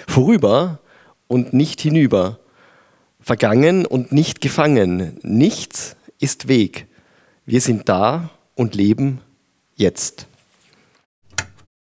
Vorüber und nicht hinüber. Vergangen und nicht gefangen. Nichts ist Weg. Wir sind da und leben jetzt.